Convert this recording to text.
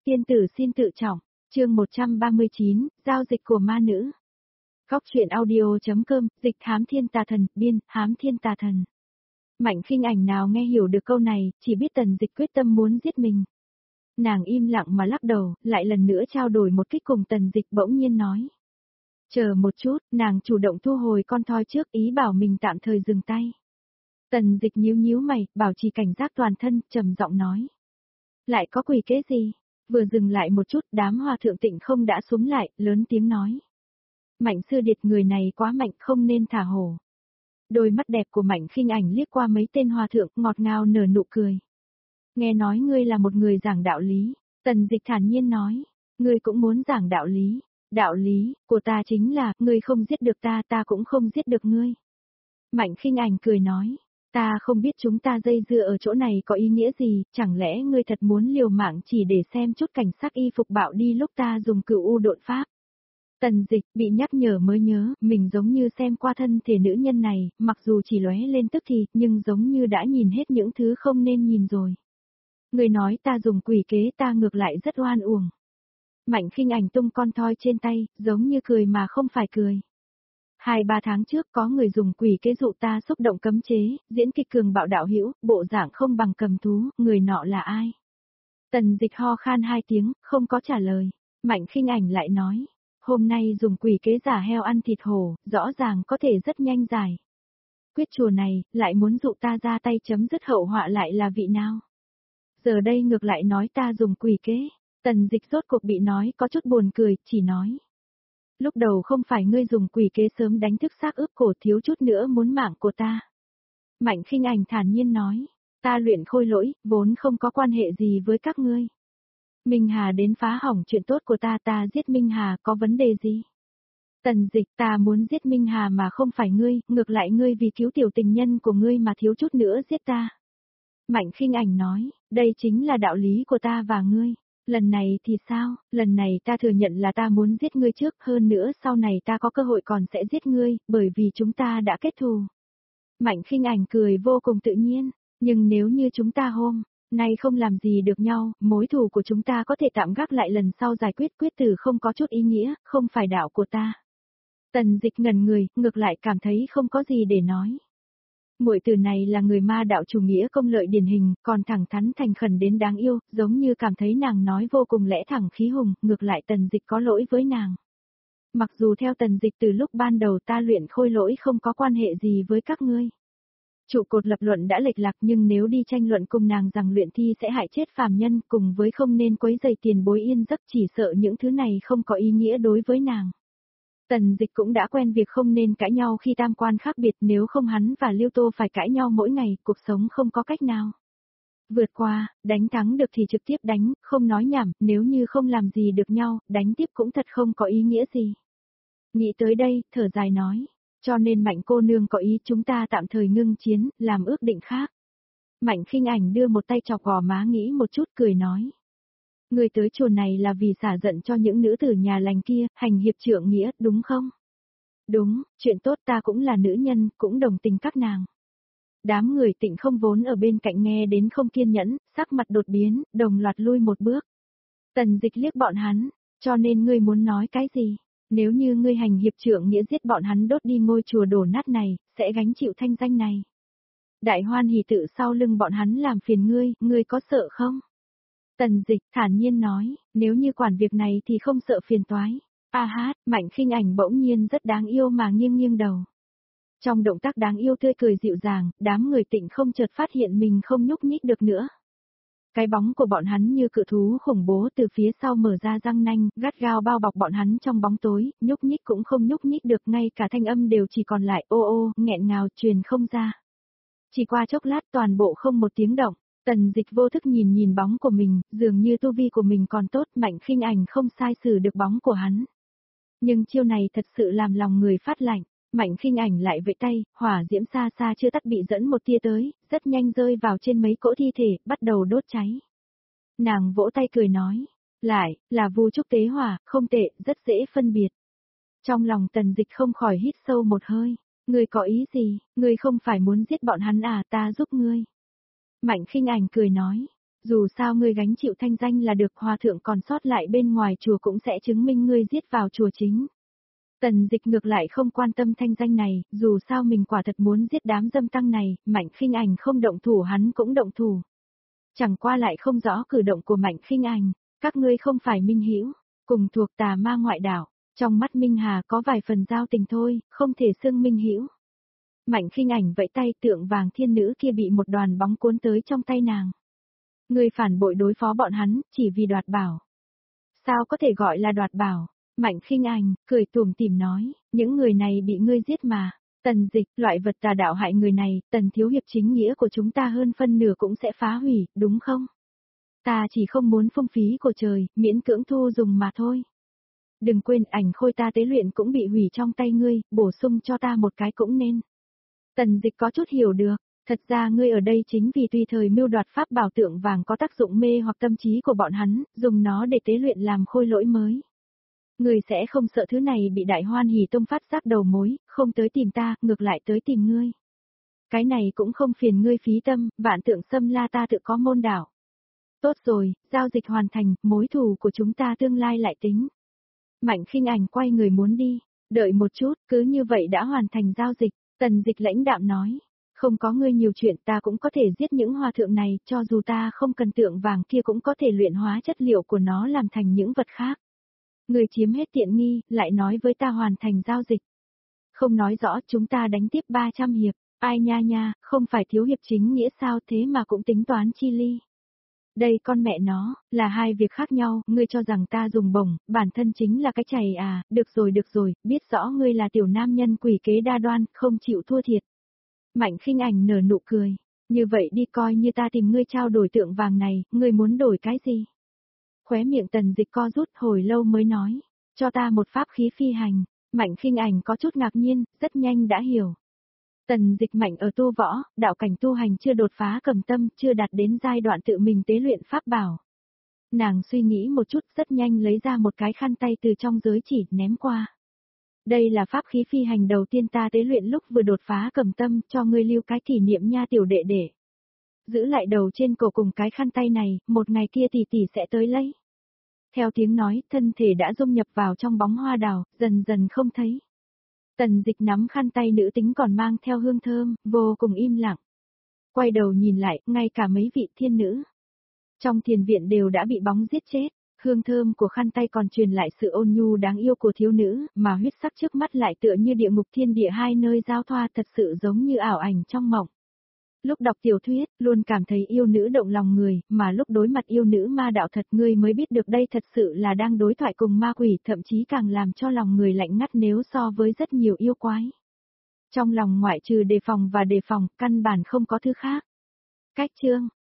Tiên tử xin tự trọng, chương 139, giao dịch của ma nữ. Góc truyện audio.com, dịch Hám Thiên Tà Thần, biên, Hám Thiên Tà Thần. Mạnh Khinh Ảnh nào nghe hiểu được câu này, chỉ biết Tần Dịch quyết tâm muốn giết mình. Nàng im lặng mà lắc đầu, lại lần nữa trao đổi một kích cùng Tần Dịch bỗng nhiên nói. Chờ một chút, nàng chủ động thu hồi con thoi trước, ý bảo mình tạm thời dừng tay. Tần Dịch nhíu nhíu mày, bảo trì cảnh giác toàn thân, trầm giọng nói. Lại có quỷ kế gì? Vừa dừng lại một chút, đám hòa thượng Tịnh Không đã xuống lại, lớn tiếng nói. Mạnh sư điệt, người này quá mạnh, không nên thả hổ. Đôi mắt đẹp của Mạnh Khinh Ảnh liếc qua mấy tên hòa thượng, ngọt ngào nở nụ cười. Nghe nói ngươi là một người giảng đạo lý. Tần Dịch thản nhiên nói. Ngươi cũng muốn giảng đạo lý. Đạo lý của ta chính là, ngươi không giết được ta, ta cũng không giết được ngươi. Mạnh Khinh Ảnh cười nói. Ta không biết chúng ta dây dưa ở chỗ này có ý nghĩa gì, chẳng lẽ ngươi thật muốn liều mạng chỉ để xem chút cảnh sắc y phục bạo đi lúc ta dùng cửu u độn pháp. Tần Dịch bị nhắc nhở mới nhớ, mình giống như xem qua thân thể nữ nhân này, mặc dù chỉ lóe lên tức thì, nhưng giống như đã nhìn hết những thứ không nên nhìn rồi. Người nói ta dùng quỷ kế, ta ngược lại rất oan uổng. Mạnh Khinh Ảnh tung con thoi trên tay, giống như cười mà không phải cười. 2-3 tháng trước có người dùng quỷ kế dụ ta xúc động cấm chế, diễn kịch cường bạo đạo hữu, bộ dạng không bằng cầm thú, người nọ là ai? Tần Dịch ho khan 2 tiếng, không có trả lời. Mạnh Khinh Ảnh lại nói, hôm nay dùng quỷ kế giả heo ăn thịt hổ, rõ ràng có thể rất nhanh giải. Quyết chùa này, lại muốn dụ ta ra tay chấm dứt hậu họa lại là vị nào? Giờ đây ngược lại nói ta dùng quỷ kế. Tần Dịch rốt cuộc bị nói có chút buồn cười, chỉ nói. Lúc đầu không phải ngươi dùng quỷ kế sớm đánh thức xác ướp cổ, thiếu chút nữa muốn mạng của ta. Mạnh Khinh Ảnh thản nhiên nói, ta luyện khôi lỗi, vốn không có quan hệ gì với các ngươi. Minh Hà đến phá hỏng chuyện tốt của ta, ta giết Minh Hà có vấn đề gì? Tần Dịch, ta muốn giết Minh Hà mà không phải ngươi, ngược lại ngươi vì cứu tiểu tình nhân của ngươi mà thiếu chút nữa giết ta. Mạnh Khinh Ảnh nói, đây chính là đạo lý của ta và ngươi. Lần này thì sao, lần này ta thừa nhận là ta muốn giết ngươi trước, hơn nữa sau này ta có cơ hội còn sẽ giết ngươi, bởi vì chúng ta đã kết thù. Mạnh Khinh Ảnh cười vô cùng tự nhiên, nhưng nếu như chúng ta hôm nay không làm gì được nhau, mối thù của chúng ta có thể tạm gác lại lần sau giải quyết, quyết tử không có chút ý nghĩa, không phải đạo của ta. Tần Dịch ngẩn người, ngược lại cảm thấy không có gì để nói. Muội tử này là người ma đạo chủ nghĩa công lợi điển hình, còn thẳng thắn thành khẩn đến đáng yêu, giống như cảm thấy nàng nói vô cùng lẽ thẳng khí hùng, ngược lại Tần Dịch có lỗi với nàng. Mặc dù theo Tần Dịch từ lúc ban đầu ta luyện khôi lỗi không có quan hệ gì với các ngươi. Trụ cột lập luận đã lệch lạc, nhưng nếu đi tranh luận cùng nàng rằng luyện thi sẽ hại chết phàm nhân, cùng với không nên quấy rầy tiền bối yên giấc, chỉ sợ những thứ này không có ý nghĩa đối với nàng. Tần Dịch cũng đã quen việc không nên cãi nhau khi tam quan khác biệt, nếu không hắn và Liêu Tô phải cãi nhau mỗi ngày, cuộc sống không có cách nào. Vượt qua, đánh thắng được thì trực tiếp đánh, không nói nhảm, nếu như không làm gì được nhau, đánh tiếp cũng thật không có ý nghĩa gì. Nghĩ tới đây, thở dài nói, cho nên Mạnh cô nương có ý chúng ta tạm thời ngưng chiến, làm ước định khác. Mạnh Khinh Ảnh đưa một tay chọc gò má nghĩ một chút cười nói. Người tới chùa này là vì xả giận cho những nữ tử nhà lành kia, hành hiệp trượng nghĩa, đúng không? Đúng, chuyện tốt, ta cũng là nữ nhân, cũng đồng tình các nàng. Đám người Tịnh Không vốn ở bên cạnh nghe đến không kiên nhẫn, sắc mặt đột biến, đồng loạt lui một bước. Tần Dịch liếc bọn hắn, cho nên ngươi muốn nói cái gì? Nếu như ngươi hành hiệp trượng nghĩa giết bọn hắn đốt đi ngôi chùa đổ nát này, sẽ gánh chịu thanh danh này. Đại Hoan Hỷ tự sau lưng bọn hắn làm phiền ngươi có sợ không? Tần Dịch thản nhiên nói, nếu như quản việc này thì không sợ phiền toái. A hát, Mạnh Khinh Ảnh bỗng nhiên rất đáng yêu mà nghiêng nghiêng đầu. Trong động tác đáng yêu tươi cười dịu dàng, đám người Tịnh Không chợt phát hiện mình không nhúc nhích được nữa. Cái bóng của bọn hắn như cự thú khủng bố từ phía sau mở ra răng nanh, gắt gao bao bọc bọn hắn trong bóng tối, nhúc nhích cũng không nhúc nhích được, ngay cả thanh âm đều chỉ còn lại ô ô, nghẹn ngào truyền không ra. Chỉ qua chốc lát toàn bộ không một tiếng động. Tần Dịch vô thức nhìn bóng của mình, dường như tu vi của mình còn tốt, Mạnh Khinh Ảnh không sai xử được bóng của hắn. Nhưng chiêu này thật sự làm lòng người phát lạnh, Mạnh Khinh Ảnh lại vẫy tay, hỏa diễm xa xa chưa tắt bị dẫn một tia tới, rất nhanh rơi vào trên mấy cỗ thi thể, bắt đầu đốt cháy. Nàng vỗ tay cười nói, lại, là vu trúc tế hỏa, không tệ, rất dễ phân biệt. Trong lòng Tần Dịch không khỏi hít sâu một hơi, ngươi có ý gì, ngươi không phải muốn giết bọn hắn à, ta giúp ngươi. Mạnh Khinh Ảnh cười nói, Dù sao ngươi gánh chịu thanh danh là được, hòa thượng còn sót lại bên ngoài chùa cũng sẽ chứng minh ngươi giết vào chùa chính. Tần Dịch ngược lại không quan tâm thanh danh này, dù sao mình quả thật muốn giết đám dâm tăng này, Mạnh Khinh Ảnh không động thủ hắn cũng động thủ. Chẳng qua lại không rõ cử động của Mạnh Khinh Ảnh, các ngươi không phải minh hữu, cùng thuộc tà ma ngoại đạo, trong mắt Minh Hà có vài phần giao tình thôi, không thể xưng minh hữu. Mạnh Khinh Ảnh vẫy tay, tượng vàng thiên nữ kia bị một đoàn bóng cuốn tới trong tay nàng. Ngươi phản bội đối phó bọn hắn, chỉ vì đoạt bảo. Sao có thể gọi là đoạt bảo? Mạnh Khinh Ảnh cười tủm tỉm nói, những người này bị ngươi giết mà. Tần Dịch, loại vật tà đạo hại người này, Tần thiếu hiệp chính nghĩa của chúng ta hơn phân nửa cũng sẽ phá hủy, đúng không? Ta chỉ không muốn phung phí của trời, miễn cưỡng thu dùng mà thôi. Đừng quên ảnh khôi ta tế luyện cũng bị hủy trong tay ngươi, bổ sung cho ta một cái cũng nên. Tần Dịch có chút hiểu được, thật ra ngươi ở đây chính vì tùy thời mưu đoạt pháp bảo tượng vàng có tác dụng mê hoặc tâm trí của bọn hắn, dùng nó để tế luyện làm khôi lỗi mới. Ngươi sẽ không sợ thứ này bị Đại Hoan Hỷ Tông phát giác đầu mối, không tới tìm ta, ngược lại tới tìm ngươi. Cái này cũng không phiền ngươi phí tâm, Vạn Tượng Xâm La ta tự có môn đạo. Tốt rồi, giao dịch hoàn thành, mối thù của chúng ta tương lai lại tính. Mạnh Khinh Ảnh quay người muốn đi, đợi một chút, cứ như vậy đã hoàn thành giao dịch, Tần Dịch lãnh đạm nói. Không có ngươi nhiều chuyện ta cũng có thể giết những hòa thượng này, cho dù ta không cần tượng vàng kia cũng có thể luyện hóa chất liệu của nó làm thành những vật khác. Ngươi chiếm hết tiện nghi, lại nói với ta hoàn thành giao dịch. Không nói rõ chúng ta đánh tiếp 300 hiệp, ai nha nha, không phải thiếu hiệp chính nghĩa sao thế mà cũng tính toán chi ly. Đây con mẹ nó, là hai việc khác nhau, ngươi cho rằng ta dùng bổng, bản thân chính là cái chày à, được rồi, biết rõ ngươi là tiểu nam nhân quỷ kế đa đoan, không chịu thua thiệt. Mạnh Khinh Ảnh nở nụ cười, như vậy đi coi như ta tìm ngươi trao đổi tượng vàng này, ngươi muốn đổi cái gì? Khóe miệng Tần Dịch co rút hồi lâu mới nói, cho ta một pháp khí phi hành, Mạnh Khinh Ảnh có chút ngạc nhiên, rất nhanh đã hiểu. Tần Dịch mạnh ở tu võ, đạo cảnh tu hành chưa đột phá cầm tâm, chưa đạt đến giai đoạn tự mình tế luyện pháp bảo. Nàng suy nghĩ một chút rất nhanh lấy ra một cái khăn tay từ trong giới chỉ ném qua. Đây là pháp khí phi hành đầu tiên ta tế luyện lúc vừa đột phá cầm tâm, cho ngươi lưu cái kỷ niệm nha tiểu đệ đệ. Giữ lại đầu trên cổ cùng cái khăn tay này, một ngày kia tỷ tỷ sẽ tới lấy. Theo tiếng nói, thân thể đã dung nhập vào trong bóng hoa đào, dần dần không thấy. Tần Dịch nắm khăn tay nữ tính còn mang theo hương thơm, vô cùng im lặng. Quay đầu nhìn lại, ngay cả mấy vị thiên nữ trong thiền viện đều đã bị bóng giết chết. Hương thơm của khăn tay còn truyền lại sự ôn nhu đáng yêu của thiếu nữ, mà huyết sắc trước mắt lại tựa như địa ngục thiên địa hai nơi giao thoa, thật sự giống như ảo ảnh trong mộng. Lúc đọc tiểu thuyết, luôn cảm thấy yêu nữ động lòng người, mà lúc đối mặt yêu nữ ma đạo thật ngươi mới biết được đây thật sự là đang đối thoại cùng ma quỷ, thậm chí càng làm cho lòng người lạnh ngắt nếu so với rất nhiều yêu quái. Trong lòng ngoại trừ đề phòng và đề phòng, căn bản không có thứ khác. Cách chương